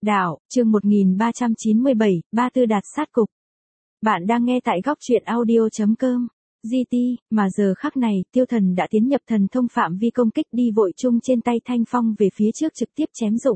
Đạo, chương 1397, Ba Tư Đạt sát cục. Bạn đang nghe tại góc truyện audio.com. GT, mà giờ khắc này, Tiêu Thần đã tiến nhập thần thông phạm vi công kích đi vội chung trên tay Thanh Phong về phía trước trực tiếp chém dụng.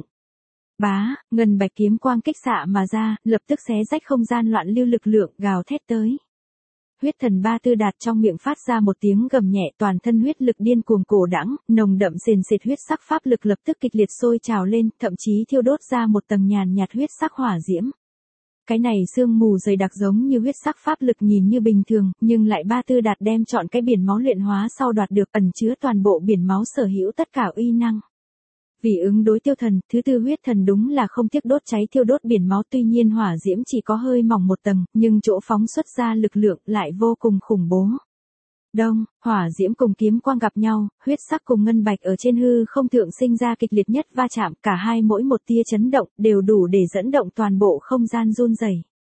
Bá, ngân bạch kiếm quang kích xạ mà ra, lập tức xé rách không gian loạn lưu lực lượng, gào thét tới. Huyết thần Ba Tư Đạt trong miệng phát ra một tiếng gầm nhẹ, toàn thân huyết lực điên cuồng cổ đãng, nồng đậm sền sệt huyết sắc pháp lực lập tức kịch liệt sôi trào lên, thậm chí thiêu đốt ra một tầng nhàn nhạt huyết sắc hỏa diễm. Cái này sương mù dày đặc giống như huyết sắc pháp lực nhìn như bình thường, nhưng lại Ba Tư Đạt đem chọn cái biển máu luyện hóa sau đoạt được, ẩn chứa toàn bộ biển máu sở hữu tất cả uy năng. Vì ứng đối Tiêu Thần, thứ tư huyết thần đúng là không tiếc đốt cháy thiêu đốt biển máu, tuy nhiên hỏa diễm chỉ có hơi mỏng một tầng, nhưng chỗ phóng xuất ra lực lượng lại vô cùng khủng bố. Đông, hỏa diễm cùng kiếm quang gặp nhau, huyết sắc cùng ngân bạch ở trên hư không thượng sinh ra kịch liệt nhất va chạm, cả hai mỗi một tia chấn động, đều đủ để dẫn động toàn bộ không gian run rẩy.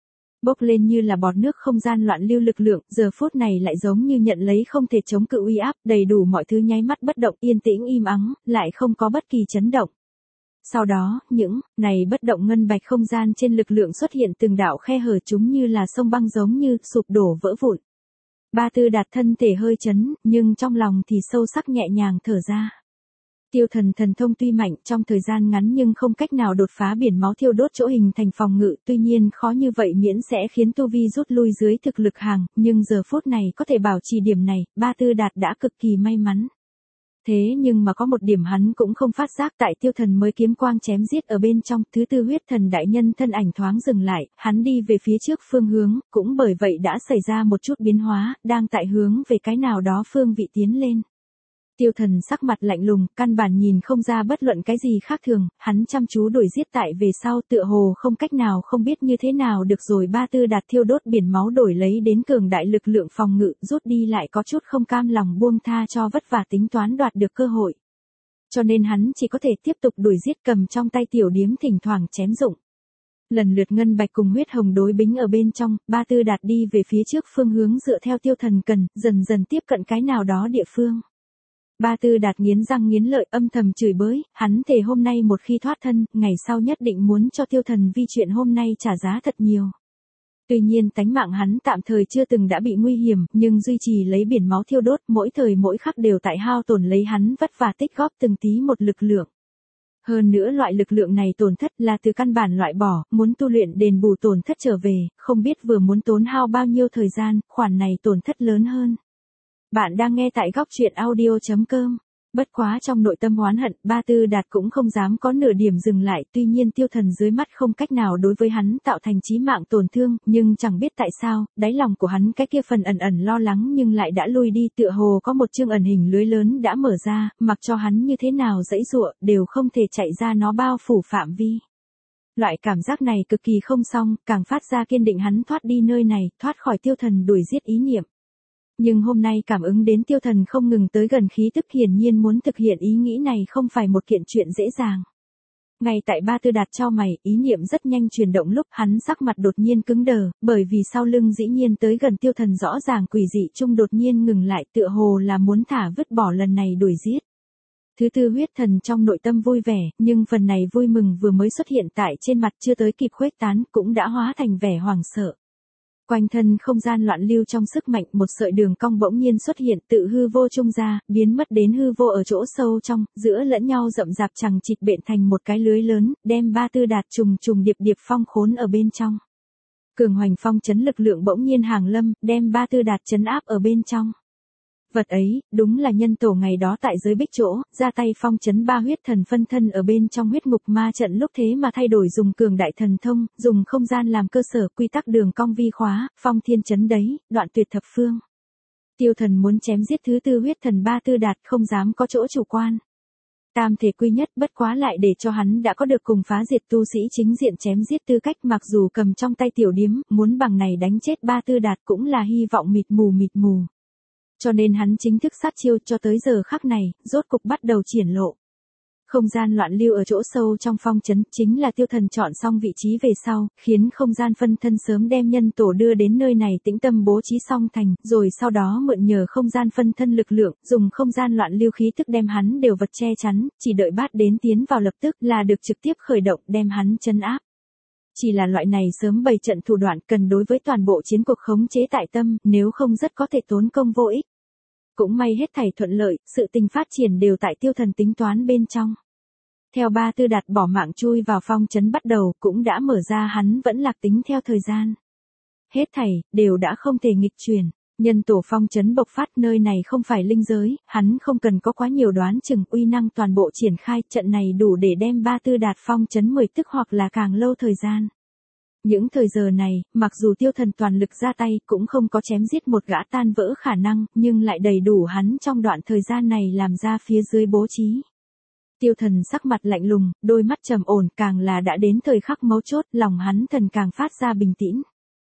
Bốc lên như là bọt nước không gian loạn lưu lực lượng, giờ phút này lại giống như nhận lấy không thể chống cự uy áp, đầy đủ mọi thứ nháy mắt bất động, yên tĩnh im ắng, lại không có bất kỳ chấn động. Sau đó, những này bất động ngân bạch không gian trên lực lượng xuất hiện từng đạo khe hở, chúng như là sông băng giống như sụp đổ vỡ vụn. Ba Tư Đạt thân thể hơi chấn, nhưng trong lòng thì sâu sắc nhẹ nhàng thở ra. Tiêu Thần thần thông tuy mạnh, trong thời gian ngắn nhưng không cách nào đột phá biển máu thiêu đốt chỗ hình thành phòng ngự, tuy nhiên khó như vậy miễn sẽ khiến tu vi rút lui dưới thực lực hàng, nhưng giờ phút này có thể bảo trì điểm này, Ba Tư Đạt đã cực kỳ may mắn. Thế nhưng mà có một điểm hắn cũng không phát giác, tại Tiêu Thần mới kiếm quang chém giết ở bên trong, thứ tư huyết thần đại nhân thân ảnh thoáng dừng lại, hắn đi về phía trước phương hướng, cũng bởi vậy đã xảy ra một chút biến hóa, đang tại hướng về cái nào đó phương vị tiến lên. Tiêu Thần sắc mặt lạnh lùng, căn bản nhìn không ra bất luận cái gì khác thường, hắn chăm chú đuổi giết tại về sau, tựa hồ không cách nào không biết như thế nào được rồi. Ba Tư Đạt thiêu đốt biển máu đổi lấy đến cường đại lực lượng phòng ngự, rút đi lại có chút không cam lòng buông tha cho vất vả tính toán đoạt được cơ hội. Cho nên hắn chỉ có thể tiếp tục đuổi giết, cầm trong tay tiểu điếm thỉnh thoảng chém dụng. Lần lượt ngân bạch cùng huyết hồng đối bính ở bên trong, Ba Tư Đạt đi về phía trước phương hướng dựa theo Tiêu Thần cần, dần dần tiếp cận cái nào đó địa phương. Ba Tư Đạt nghiến răng nghiến lợi, âm thầm chửi bới, hắn thề hôm nay một khi thoát thân, ngày sau nhất định muốn cho Tiêu Thần vì chuyện hôm nay trả giá thật nhiều. Tuy nhiên tánh mạng hắn tạm thời chưa từng đã bị nguy hiểm, nhưng duy trì lấy biển máu thiêu đốt, mỗi thời mỗi khắc đều tại hao tổn lấy hắn vất vả tích góp từng tí một lực lượng. Hơn nữa loại lực lượng này tổn thất là từ căn bản loại bỏ, muốn tu luyện đền bù tổn thất trở về, không biết vừa muốn tốn hao bao nhiêu thời gian, khoản này tổn thất lớn hơn. Bạn đang nghe tại góc truyện audio.com. Bất quá trong nội tâm oán hận, Ba Tư Đạt cũng không dám có nửa điểm dừng lại, tuy nhiên Tiêu Thần dưới mắt không cách nào đối với hắn tạo thành chí mạng tổn thương, nhưng chẳng biết tại sao, đáy lòng của hắn cái kia phần ẩn ẩn lo lắng nhưng lại đã lui đi, tựa hồ có một chương ẩn hình lưới lớn đã mở ra, mặc cho hắn như thế nào giãy giụa, đều không thể chạy ra nó bao phủ phạm vi. Loại cảm giác này cực kỳ không xong, càng phát ra kiên định hắn thoát đi nơi này, thoát khỏi Tiêu Thần đuổi giết ý niệm. Nhưng hôm nay cảm ứng đến Tiêu Thần không ngừng tới gần khí tức, hiển nhiên muốn thực hiện ý nghĩ này không phải một kiện chuyện dễ dàng. Ngay tại Ba Tư Đạt chau mày, ý niệm rất nhanh chuyển động lúc hắn sắc mặt đột nhiên cứng đờ, bởi vì sau lưng dĩ nhiên tới gần Tiêu Thần rõ ràng quỷ dị chung đột nhiên ngừng lại, tựa hồ là muốn thả vứt bỏ lần này đuổi giết. Thứ tư huyết thần trong nội tâm vui vẻ, nhưng phần này vui mừng vừa mới xuất hiện tại trên mặt chưa tới kịp khuếch tán, cũng đã hóa thành vẻ hoảng sợ. Quanh thân không gian loạn lưu trong sức mạnh, một sợi đường cong bỗng nhiên xuất hiện, tự hư vô trung ra, biến mất đến hư vô ở chỗ sâu trong, giữa lẫn nhau rậm rạp chằng chịt bện thành một cái lưới lớn, đem Ba Tư Đạt trùng trùng điệp điệp phong khốn ở bên trong. Cường hoành phong chấn lực lượng bỗng nhiên hàng lâm, đem Ba Tư Đạt chấn áp ở bên trong. Vật ấy, đúng là nhân tổ ngày đó tại giới bích chỗ, ra tay phong chấn ba huyết thần phân thân ở bên trong huyết ngục ma trận, lúc thế mà thay đổi dùng cường đại thần thông, dùng không gian làm cơ sở, quy tắc đường cong vi khóa, phong thiên chấn đấy, đoạn tuyệt thập phương. Tiêu Thần muốn chém giết thứ tư huyết thần Ba Tư Đạt, không dám có chỗ chủ quan. Tam thể quy nhất, bất quá lại để cho hắn đã có được cùng phá diệt tu sĩ chính diện chém giết tư cách, mặc dù cầm trong tay tiểu điếm, muốn bằng này đánh chết Ba Tư Đạt cũng là hy vọng mịt mù. Cho nên hắn chính thức sát chiêu, cho tới giờ khắc này, rốt cục bắt đầu triển lộ. Không gian loạn lưu ở chỗ sâu trong phong trấn chính là tiêu thần chọn xong vị trí về sau, khiến không gian phân thân sớm đem nhân tổ đưa đến nơi này tĩnh tâm bố trí xong thành, rồi sau đó mượn nhờ không gian phân thân lực lượng, dùng không gian loạn lưu khí tức đem hắn đều vật che chắn, chỉ đợi bát đến tiến vào lập tức là được trực tiếp khởi động đem hắn trấn áp. Chỉ là loại này sớm bày trận thủ đoạn cần đối với toàn bộ chiến cuộc khống chế tại tâm, nếu không rất có thể tốn công vô ích. Cũng may hết thảy thuận lợi, sự tình phát triển đều tại tiêu thần tính toán bên trong. Theo Ba Tư Đạt bỏ mạng chui vào phong trấn bắt đầu cũng đã mở ra hắn vẫn lạc tính theo thời gian. Hết thảy, đều đã không thể nghịch chuyển. Nhân tổ phong trấn bộc phát nơi này không phải linh giới, hắn không cần có quá nhiều đoán chừng uy năng toàn bộ triển khai trận này đủ để đem Ba Tư Đạt phong trấn 10 tức hoặc là càng lâu thời gian. Những thời giờ này, mặc dù tiêu thần toàn lực ra tay cũng không có chém giết một gã tan vỡ khả năng, nhưng lại đầy đủ hắn trong đoạn thời gian này làm ra phía dưới bố trí. Tiêu thần sắc mặt lạnh lùng, đôi mắt trầm ổn càng là đã đến thời khắc mấu chốt, lòng hắn thần càng phát ra bình tĩnh.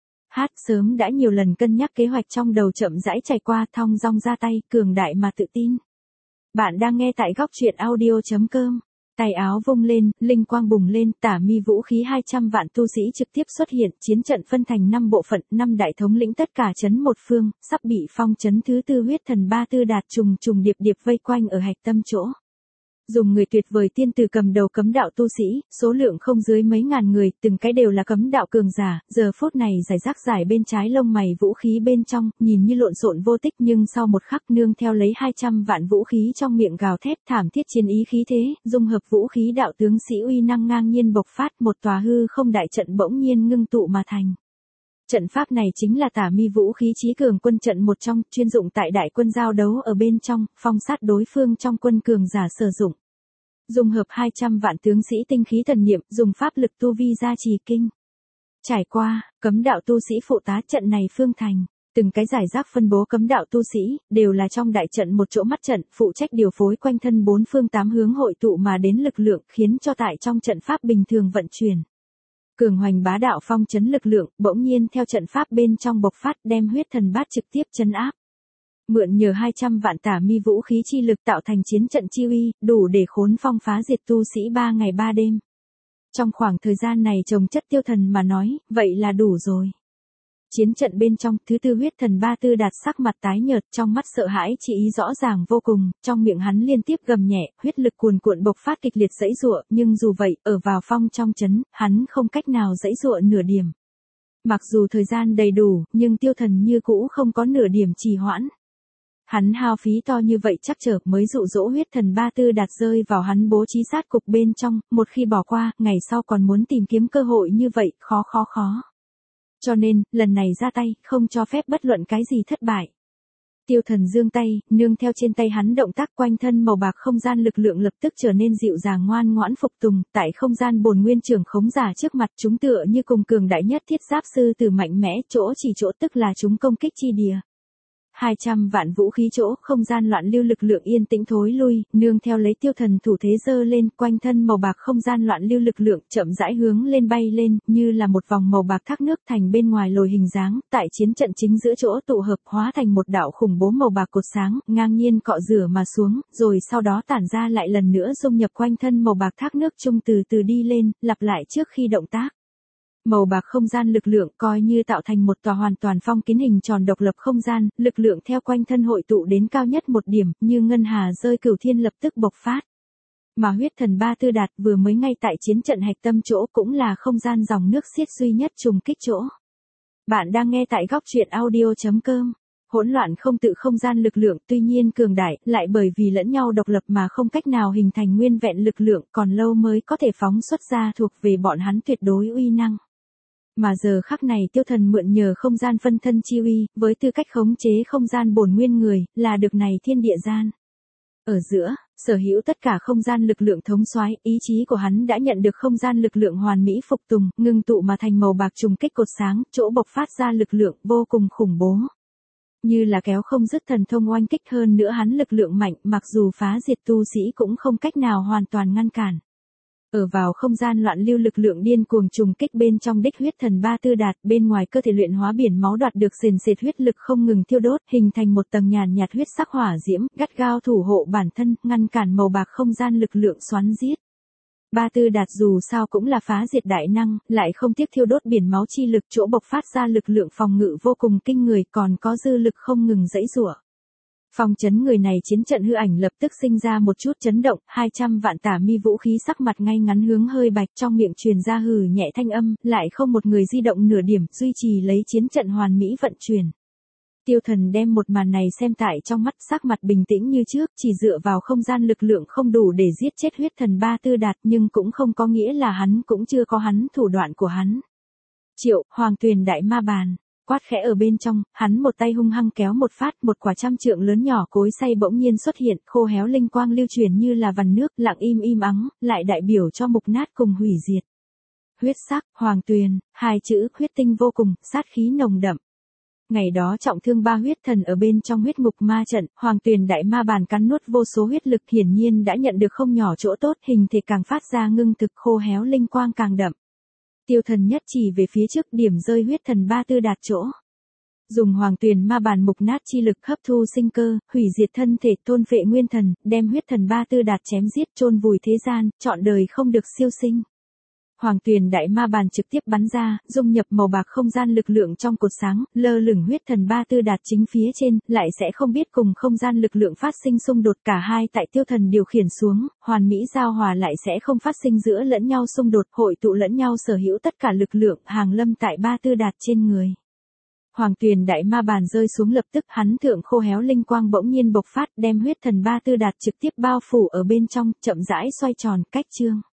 Sớm đã nhiều lần cân nhắc kế hoạch trong đầu chậm rãi trải qua thong dong ra tay, cường đại mà tự tin. Bạn đang nghe tại góc truyện audio.com. Tay áo vung lên, linh quang bùng lên, tả mi vũ khí 200 vạn tu sĩ trực tiếp xuất hiện, chiến trận phân thành 5 bộ phận, 5 đại thống lĩnh tất cả trấn một phương, sắp bị phong trấn thứ tư huyết thần Ba Tư Đạt trùng trùng điệp điệp vây quanh ở hạch tâm chỗ. Dùng người tuyệt vời tiên từ cầm đầu cấm đạo tu sĩ, số lượng không dưới mấy ngàn người, từng cái đều là cấm đạo cường giả, giờ phút này giải rác giải bên trái lông mày vũ khí bên trong, nhìn như lộn xộn vô tích nhưng sau một khắc nương theo lấy 200 vạn vũ khí trong miệng gào thét thảm thiết chiến ý khí thế, dung hợp vũ khí đạo tướng sĩ uy năng ngang nhiên bộc phát một tòa hư không đại trận bỗng nhiên ngưng tụ mà thành. Trận pháp này chính là tả mi vũ khí chí cường quân trận một trong, chuyên dụng tại đại quân giao đấu ở bên trong, phong sát đối phương trong quân cường giả sử dụng. Dùng hợp 200 vạn tướng sĩ tinh khí thần niệm, dùng pháp lực tu vi gia trì kinh. Trải qua, cấm đạo tu sĩ phụ tá trận này phương thành, từng cái giải rác phân bố cấm đạo tu sĩ, đều là trong đại trận một chỗ mắt trận, phụ trách điều phối quanh thân bốn phương tám hướng hội tụ mà đến lực lượng, khiến cho tại trong trận pháp bình thường vận chuyển. Cường hoành bá đạo phong trấn lực lượng, bỗng nhiên theo trận pháp bên trong bộc phát đem huyết thần bát trực tiếp trấn áp. Mượn nhờ 200 vạn tả mi vũ khí chi lực tạo thành chiến trận chi uy, đủ để khốn phong phá diệt tu sĩ 3 ngày 3 đêm. Trong khoảng thời gian này trồng chất tiêu thần mà nói, vậy là đủ rồi. Chiến trận bên trong, thứ tư huyết thần Ba Tư Đạt sắc mặt tái nhợt, trong mắt sợ hãi chỉ ý rõ ràng vô cùng, trong miệng hắn liên tiếp gầm nhẹ, huyết lực cuồn cuộn bộc phát kịch liệt giãy giụa, nhưng dù vậy, ở vào phong trong trấn, hắn không cách nào giãy giụa nửa điểm. Mặc dù thời gian đầy đủ, nhưng tiêu thần như cũ không có nửa điểm trì hoãn. Hắn hao phí to như vậy chắc trở mới dụ dỗ huyết thần Ba Tư Đạt rơi vào hắn bố trí sát cục bên trong, một khi bỏ qua, ngày sau còn muốn tìm kiếm cơ hội như vậy, khó. Cho nên, lần này ra tay, không cho phép bất luận cái gì thất bại. Tiêu thần giương tay, nương theo trên tay hắn động tác quanh thân màu bạc không gian lực lượng lập tức trở nên dịu dàng ngoan ngoãn phục tùng, tại không gian bổn nguyên trưởng khống giả trước mặt chúng tựa như cùng cường đại nhất thiết giáp sư từ mạnh mẽ chỗ chỉ chỗ tức là chúng công kích chi địa. 200 vạn vũ khí chỗ, không gian loạn lưu lực lượng yên tĩnh thối lui, nương theo lấy tiêu thần thủ thế giơ lên, quanh thân màu bạc không gian loạn lưu lực lượng chậm rãi hướng lên bay lên, như là một vòng màu bạc thác nước thành bên ngoài lồi hình dáng, tại chiến trận chính giữa chỗ tụ hợp hóa thành một đạo khủng bố màu bạc cột sáng, ngang nhiên cọ rửa mà xuống, rồi sau đó tản ra lại lần nữa dung nhập quanh thân màu bạc thác nước trung từ từ đi lên, lặp lại trước khi động tác. Màu bạc không gian lực lượng coi như tạo thành một tòa hoàn toàn phong kín hình tròn độc lập không gian, lực lượng theo quanh thân hội tụ đến cao nhất một điểm, như ngân hà rơi cửu thiên lập tức bộc phát. Mà huyết thần Ba Tư Đạt vừa mới ngay tại chiến trận hạch tâm chỗ cũng là không gian dòng nước xiết duy nhất trùng kích chỗ. Bạn đang nghe tại góc truyện audio.com. Hỗn loạn không tự không gian lực lượng tuy nhiên cường đại, lại bởi vì lẫn nhau độc lập mà không cách nào hình thành nguyên vẹn lực lượng, còn lâu mới có thể phóng xuất ra thuộc về bọn hắn tuyệt đối uy năng. Mà giờ khắc này tiêu thần mượn nhờ không gian phân thân chi uy, với tư cách khống chế không gian bổn nguyên người, là được này thiên địa gian. Ở giữa, sở hữu tất cả không gian lực lượng thống soái, ý chí của hắn đã nhận được không gian lực lượng hoàn mỹ phục tùng, ngưng tụ mà thành màu bạc trùng kích cột sáng, chỗ bộc phát ra lực lượng vô cùng khủng bố. Như là kéo không dứt thần thông oanh kích hơn nữa hắn lực lượng mạnh, mặc dù phá diệt tu sĩ cũng không cách nào hoàn toàn ngăn cản. Ở vào không gian loạn lưu lực lượng điên cuồng trùng kích bên trong đích huyết thần ba tư đạt, bên ngoài cơ thể luyện hóa biển máu đoạt được sền sệt huyết lực không ngừng thiêu đốt, hình thành một tầng nhàn nhạt huyết sắc hỏa diễm, gắt gao thủ hộ bản thân, ngăn cản màu bạc không gian lực lượng xoắn giết. Ba tư đạt dù sao cũng là phá diệt đại năng, lại không tiếc thiêu đốt biển máu chi lực, chỗ bộc phát ra lực lượng phòng ngự vô cùng kinh người, còn có dư lực không ngừng giãy giụa. Phong chấn người này chiến trận hư ảnh lập tức sinh ra một chút chấn động, 200 vạn tả mi vũ khí sắc mặt ngay ngắn hướng hơi bạch, trong miệng truyền ra hừ nhẹ thanh âm, lại không một người di động nửa điểm, duy trì lấy chiến trận hoàn mỹ vận chuyển. Tiêu Thần đem một màn này xem tại trong mắt, sắc mặt bình tĩnh như trước, chỉ dựa vào không gian lực lượng không đủ để giết chết huyết thần ba tư đạt, nhưng cũng không có nghĩa là hắn cũng chưa có hắn thủ đoạn của hắn. Triệu, Hoàng Tuyền đại ma bàn. Quát khẽ ở bên trong, hắn một tay hung hăng kéo một phát, một quả trăm trượng lớn nhỏ cối xay bỗng nhiên xuất hiện, khô héo linh quang lưu truyền như là vằn nước, lặng im ắng, lại đại biểu cho mục nát cùng hủy diệt. Huyết sắc, Hoàng Tuyền, hai chữ huyết tinh vô cùng, sát khí nồng đậm. Ngày đó trọng thương ba huyết thần ở bên trong huyết ngục ma trận, Hoàng Tuyền đại ma bàn cắn nuốt vô số huyết lực, hiển nhiên đã nhận được không nhỏ chỗ tốt, hình thể càng phát ra ngưng thực, khô héo linh quang càng đậm. Tiêu Thần nhất chỉ về phía trước, điểm rơi huyết thần ba tư đạt chỗ. Dùng Hoàng Tuyền ma bàn mục nát chi lực hấp thu sinh cơ, hủy diệt thân thể, thôn phệ nguyên thần, đem huyết thần ba tư đạt chém giết, chôn vùi thế gian, trọn đời không được siêu sinh. Hoàng Tuyền đại ma bàn trực tiếp bắn ra, dung nhập màu bạc không gian lực lượng trong cột sáng, lơ lửng huyết thần ba tư đạt chính phía trên, lại sẽ không biết cùng không gian lực lượng phát sinh xung đột, cả hai tại Tiêu Thần điều khiển xuống, hoàn mỹ giao hòa lại sẽ không phát sinh giữa lẫn nhau xung đột, hội tụ lẫn nhau sở hữu tất cả lực lượng, hàng lâm tại ba tư đạt trên người. Hoàng Tuyền đại ma bàn rơi xuống lập tức, hắn thượng khô héo linh quang bỗng nhiên bộc phát, đem huyết thần ba tư đạt trực tiếp bao phủ ở bên trong, chậm rãi xoay tròn, cách chương.